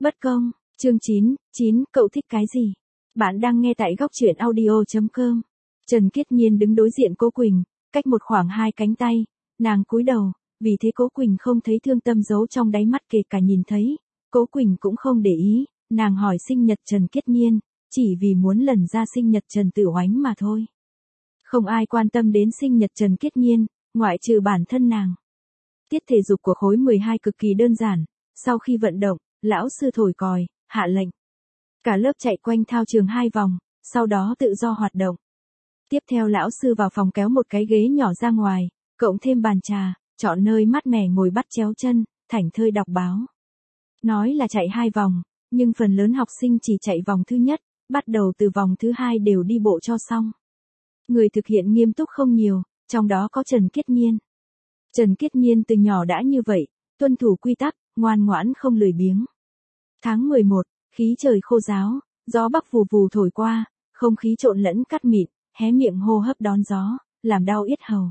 Bất công, chương 9, cậu thích cái gì? Bạn đang nghe tại góc truyện audio.com. Trần Kiết Nhiên đứng đối diện Cố Quỳnh, cách một khoảng 2 cánh tay, nàng cúi đầu, vì thế Cố Quỳnh không thấy thương tâm giấu trong đáy mắt kể cả nhìn thấy. Cố Quỳnh cũng không để ý, nàng hỏi sinh nhật Trần Kiết Nhiên, chỉ vì muốn lần ra sinh nhật Trần Tử Oánh mà thôi. Không ai quan tâm đến sinh nhật Trần Kiết Nhiên, ngoại trừ bản thân nàng. Tiết thể dục của khối 12 cực kỳ đơn giản, sau khi vận động, lão sư thổi còi, hạ lệnh. Cả lớp chạy quanh thao trường 2 vòng, sau đó tự do hoạt động. Tiếp theo lão sư vào phòng kéo một cái ghế nhỏ ra ngoài, cộng thêm bàn trà, chọn nơi mát mẻ ngồi bắt chéo chân, thảnh thơi đọc báo. Nói là chạy 2 vòng, nhưng phần lớn học sinh chỉ chạy vòng thứ nhất, bắt đầu từ vòng thứ 2 đều đi bộ cho xong. Người thực hiện nghiêm túc không nhiều, trong đó có Trần Kiết Nhiên. Trần Kiết Nhiên từ nhỏ đã như vậy, tuân thủ quy tắc, ngoan ngoãn không lười biếng. Tháng 11, khí trời khô ráo, gió bắc vù vù thổi qua, không khí trộn lẫn cát mịn, hé miệng hô hấp đón gió, làm đau yết hầu.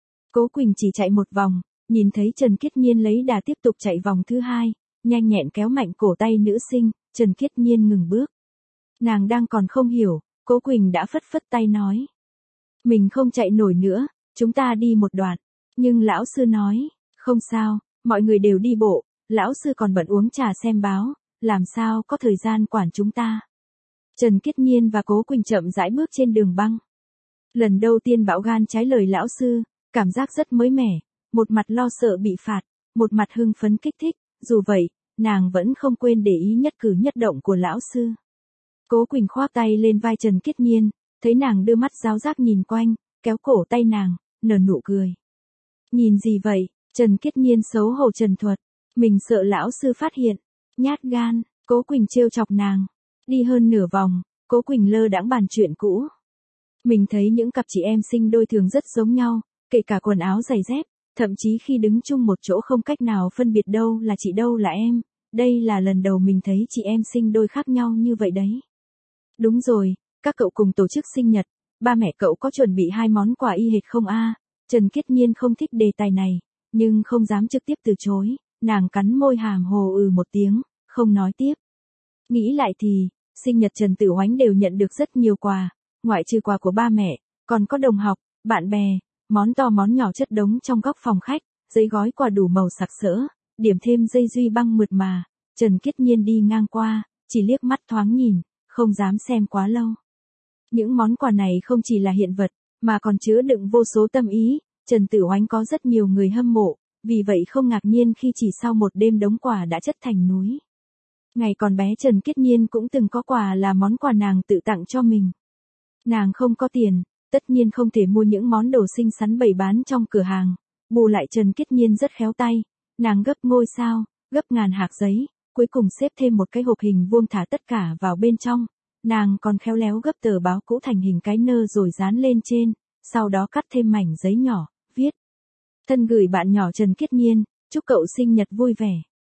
Cố Quỳnh chỉ chạy một vòng, nhìn thấy Trần Kiết Nhiên lấy đà tiếp tục chạy vòng thứ 2, nhanh nhẹn kéo mạnh cổ tay nữ sinh, Trần Kiết Nhiên ngừng bước. Nàng đang còn không hiểu, Cố Quỳnh đã phất phất tay nói. Mình không chạy nổi nữa, chúng ta đi một đoạn. Nhưng lão sư nói, không sao, mọi người đều đi bộ, lão sư còn bận uống trà xem báo, làm sao có thời gian quản chúng ta. Trần Kiết Nhiên và Cố Quỳnh chậm rãi bước trên đường băng. Lần đầu tiên bão gan trái lời lão sư, cảm giác rất mới mẻ, một mặt lo sợ bị phạt, một mặt hưng phấn kích thích, dù vậy, nàng vẫn không quên để ý nhất cử nhất động của lão sư. Cố Quỳnh khoác tay lên vai Trần Kiết Nhiên, thấy nàng đưa mắt giáo giác nhìn quanh, kéo cổ tay nàng, nở nụ cười. Nhìn gì vậy? Trần Kiết Nhiên xấu hổ trần thuật, mình sợ lão sư phát hiện. Nhát gan, Cố Quỳnh trêu chọc nàng. Đi hơn nửa vòng, Cố Quỳnh lơ đãng bàn chuyện cũ. Mình thấy những cặp chị em sinh đôi thường rất giống nhau, kể cả quần áo giày dép, thậm chí khi đứng chung một chỗ không cách nào phân biệt đâu là chị đâu là em. Đây là lần đầu mình thấy chị em sinh đôi khác nhau như vậy đấy. Đúng rồi, các cậu cùng tổ chức sinh nhật, ba mẹ cậu có chuẩn bị 2 món quà y hệt không a? Trần Kiết Nhiên không thích đề tài này, nhưng không dám trực tiếp từ chối, nàng cắn môi hàm hồ một tiếng, không nói tiếp. Nghĩ lại thì, sinh nhật Trần Tử Oánh đều nhận được rất nhiều quà, ngoại trừ quà của ba mẹ, còn có đồng học, bạn bè, món to món nhỏ chất đống trong góc phòng khách, giấy gói quà đủ màu sặc sỡ, điểm thêm dây duy băng mượt mà. Trần Kiết Nhiên đi ngang qua, chỉ liếc mắt thoáng nhìn, không dám xem quá lâu. Những món quà này không chỉ là hiện vật, mà còn chứa đựng vô số tâm ý. Trần Tử Oánh có rất nhiều người hâm mộ, vì vậy không ngạc nhiên khi chỉ sau một đêm đống quà đã chất thành núi. Ngày còn bé Trần Kiết Nhiên cũng từng có quà là món quà nàng tự tặng cho mình. Nàng không có tiền, tất nhiên không thể mua những món đồ xinh xắn bày bán trong cửa hàng. Bù lại Trần Kiết Nhiên rất khéo tay, nàng gấp ngôi sao, gấp ngàn hạc giấy, cuối cùng xếp thêm một cái hộp hình vuông thả tất cả vào bên trong. Nàng còn khéo léo gấp tờ báo cũ thành hình cái nơ rồi dán lên trên, sau đó cắt thêm mảnh giấy nhỏ, viết. Thân gửi bạn nhỏ Trần Kiết Nhiên, chúc cậu sinh nhật vui vẻ.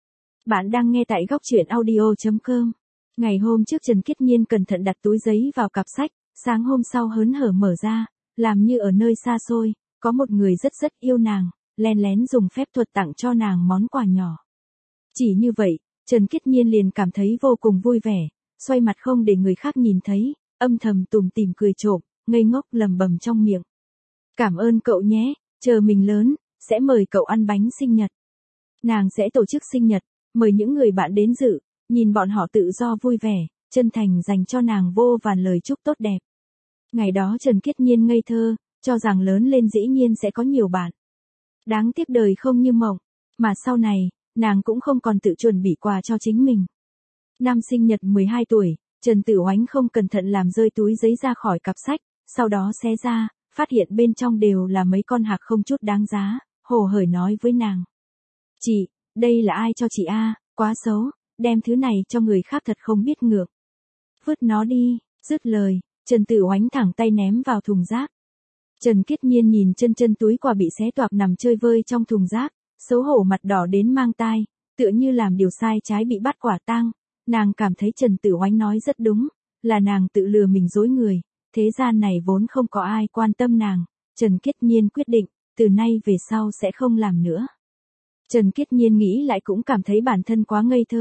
Bạn đang nghe tại góc truyện audio.com. Ngày hôm trước Trần Kiết Nhiên cẩn thận đặt túi giấy vào cặp sách, sáng hôm sau hớn hở mở ra, làm như ở nơi xa xôi, có một người rất yêu nàng, len lén dùng phép thuật tặng cho nàng món quà nhỏ. Chỉ như vậy, Trần Kiết Nhiên liền cảm thấy vô cùng vui vẻ, xoay mặt không để người khác nhìn thấy, âm thầm tủm tỉm cười trộm, ngây ngốc lẩm bẩm trong miệng. Cảm ơn cậu nhé, chờ mình lớn, sẽ mời cậu ăn bánh sinh nhật. Nàng sẽ tổ chức sinh nhật, mời những người bạn đến dự, nhìn bọn họ tự do vui vẻ, chân thành dành cho nàng vô vàn lời chúc tốt đẹp. Ngày đó Trần Kiết Nhiên ngây thơ, cho rằng lớn lên dĩ nhiên sẽ có nhiều bạn. Đáng tiếc đời không như mộng, mà sau này, nàng cũng không còn tự chuẩn bị quà cho chính mình. Năm sinh nhật 12 tuổi, Trần Tử Oánh không cẩn thận làm rơi túi giấy ra khỏi cặp sách, sau đó xé ra, phát hiện bên trong đều là mấy con hạc không chút đáng giá, hồ hởi nói với nàng. Chị, đây là ai cho chị a? Quá xấu, đem thứ này cho người khác thật không biết ngượng. Vứt nó đi, dứt lời, Trần Tử Oánh thẳng tay ném vào thùng rác. Trần Kiết Nhiên nhìn chân túi quà bị xé toạc nằm chơi vơi trong thùng rác, xấu hổ mặt đỏ đến mang tai, tựa như làm điều sai trái bị bắt quả tang. Nàng cảm thấy Trần Tử Oánh nói rất đúng, là nàng tự lừa mình dối người, thế gian này vốn không có ai quan tâm nàng. Trần Kiết Nhiên quyết định, từ nay về sau sẽ không làm nữa. Trần Kiết Nhiên nghĩ lại cũng cảm thấy bản thân quá ngây thơ,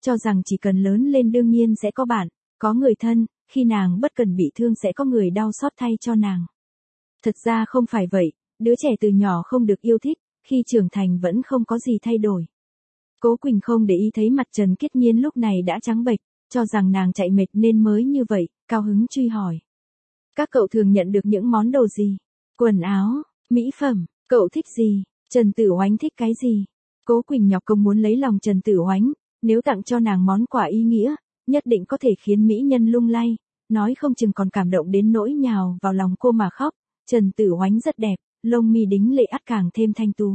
cho rằng chỉ cần lớn lên đương nhiên sẽ có bạn, có người thân, khi nàng bất cần bị thương sẽ có người đau xót thay cho nàng. Thật ra không phải vậy, đứa trẻ từ nhỏ không được yêu thích, khi trưởng thành vẫn không có gì thay đổi. Cố Quỳnh không để ý thấy mặt Trần Kiết Nhiên lúc này đã trắng bệch, cho rằng nàng chạy mệt nên mới như vậy, cao hứng truy hỏi. Các cậu thường nhận được những món đồ gì? Quần áo, mỹ phẩm, cậu thích gì? Trần Tử Oánh thích cái gì? Cố Quỳnh nhọc công muốn lấy lòng Trần Tử Oánh, nếu tặng cho nàng món quà ý nghĩa, nhất định có thể khiến mỹ nhân lung lay, nói không chừng còn cảm động đến nỗi nhào vào lòng cô mà khóc. Trần Tử Oánh rất đẹp, lông mi đính lệ ắt càng thêm thanh tú.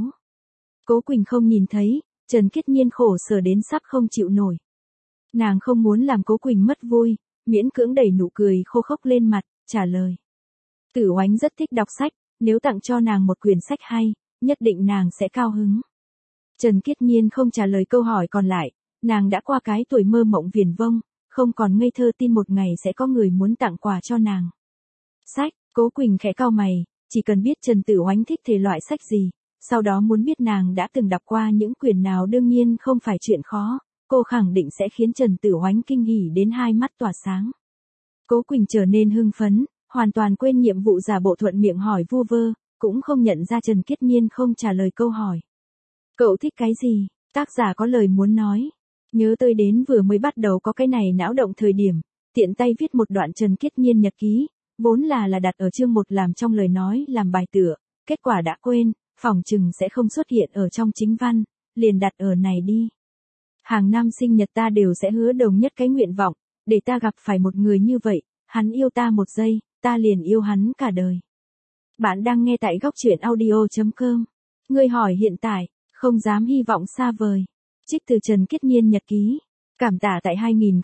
Cố Quỳnh không nhìn thấy, Trần Kiết Nhiên khổ sở đến sắp không chịu nổi. Nàng không muốn làm Cố Quỳnh mất vui, miễn cưỡng đẩy nụ cười khô khốc lên mặt, trả lời. Tử Oánh rất thích đọc sách, nếu tặng cho nàng một quyển sách hay, nhất định nàng sẽ cao hứng. Trần Kiết Nhiên không trả lời câu hỏi còn lại, nàng đã qua cái tuổi mơ mộng viển vông, không còn ngây thơ tin một ngày sẽ có người muốn tặng quà cho nàng. Sách, Cố Quỳnh khẽ cau mày, chỉ cần biết Trần Tử Oánh thích thể loại sách gì, sau đó muốn biết nàng đã từng đọc qua những quyển nào đương nhiên không phải chuyện khó, cô khẳng định sẽ khiến Trần Tử Oánh kinh hỉ đến hai mắt tỏa sáng. Cố Quỳnh trở nên hưng phấn, hoàn toàn quên nhiệm vụ giả bộ thuận miệng hỏi vu vơ, cũng không nhận ra Trần Kiết Nhiên không trả lời câu hỏi. Cậu thích cái gì? Tác giả có lời muốn nói. Nhớ tới đến vừa mới bắt đầu có cái này não động thời điểm, tiện tay viết một đoạn Trần Kiết Nhiên nhật ký, vốn là đặt ở chương 1 làm trong lời nói làm bài tựa, kết quả đã quên, phỏng chừng sẽ không xuất hiện ở trong chính văn, liền đặt ở này đi. Hàng năm sinh nhật ta đều sẽ hứa đồng nhất cái nguyện vọng, để ta gặp phải một người như vậy, hắn yêu ta một giây, ta liền yêu hắn cả đời. Bạn đang nghe tại góc truyện audio.com. Người hỏi hiện tại, không dám hy vọng xa vời. Trích từ Trần Kiết Nhiên nhật ký. Cảm tạ tại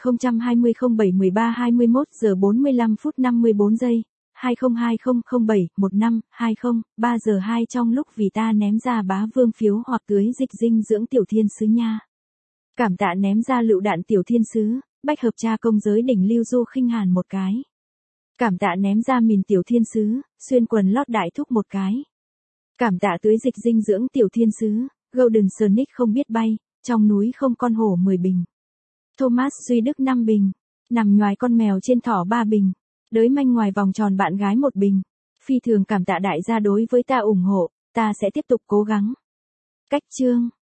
2020-07-13-21 giờ 45 phút 54 giây. 2020-07-15-20, 3 giờ 2 trong lúc vì ta ném ra bá vương phiếu hoặc tưới dịch dinh dưỡng tiểu thiên sứ nha. Cảm tạ ném ra lựu đạn tiểu thiên sứ, bách hợp tra công giới đỉnh lưu du khinh hàn một cái. Cảm tạ ném ra mìn tiểu thiên sứ, xuyên quần lót đại thúc một cái. Cảm tạ tưới dịch dinh dưỡng tiểu thiên sứ, Golden Sonic không biết bay, trong núi không con hổ 10 bình. Thomas Duy Đức 5 bình, nằm nhoài con mèo trên thỏ 3 bình, đới manh ngoài vòng tròn bạn gái 1 bình. Phi thường cảm tạ đại gia đối với ta ủng hộ, ta sẽ tiếp tục cố gắng. Cách chương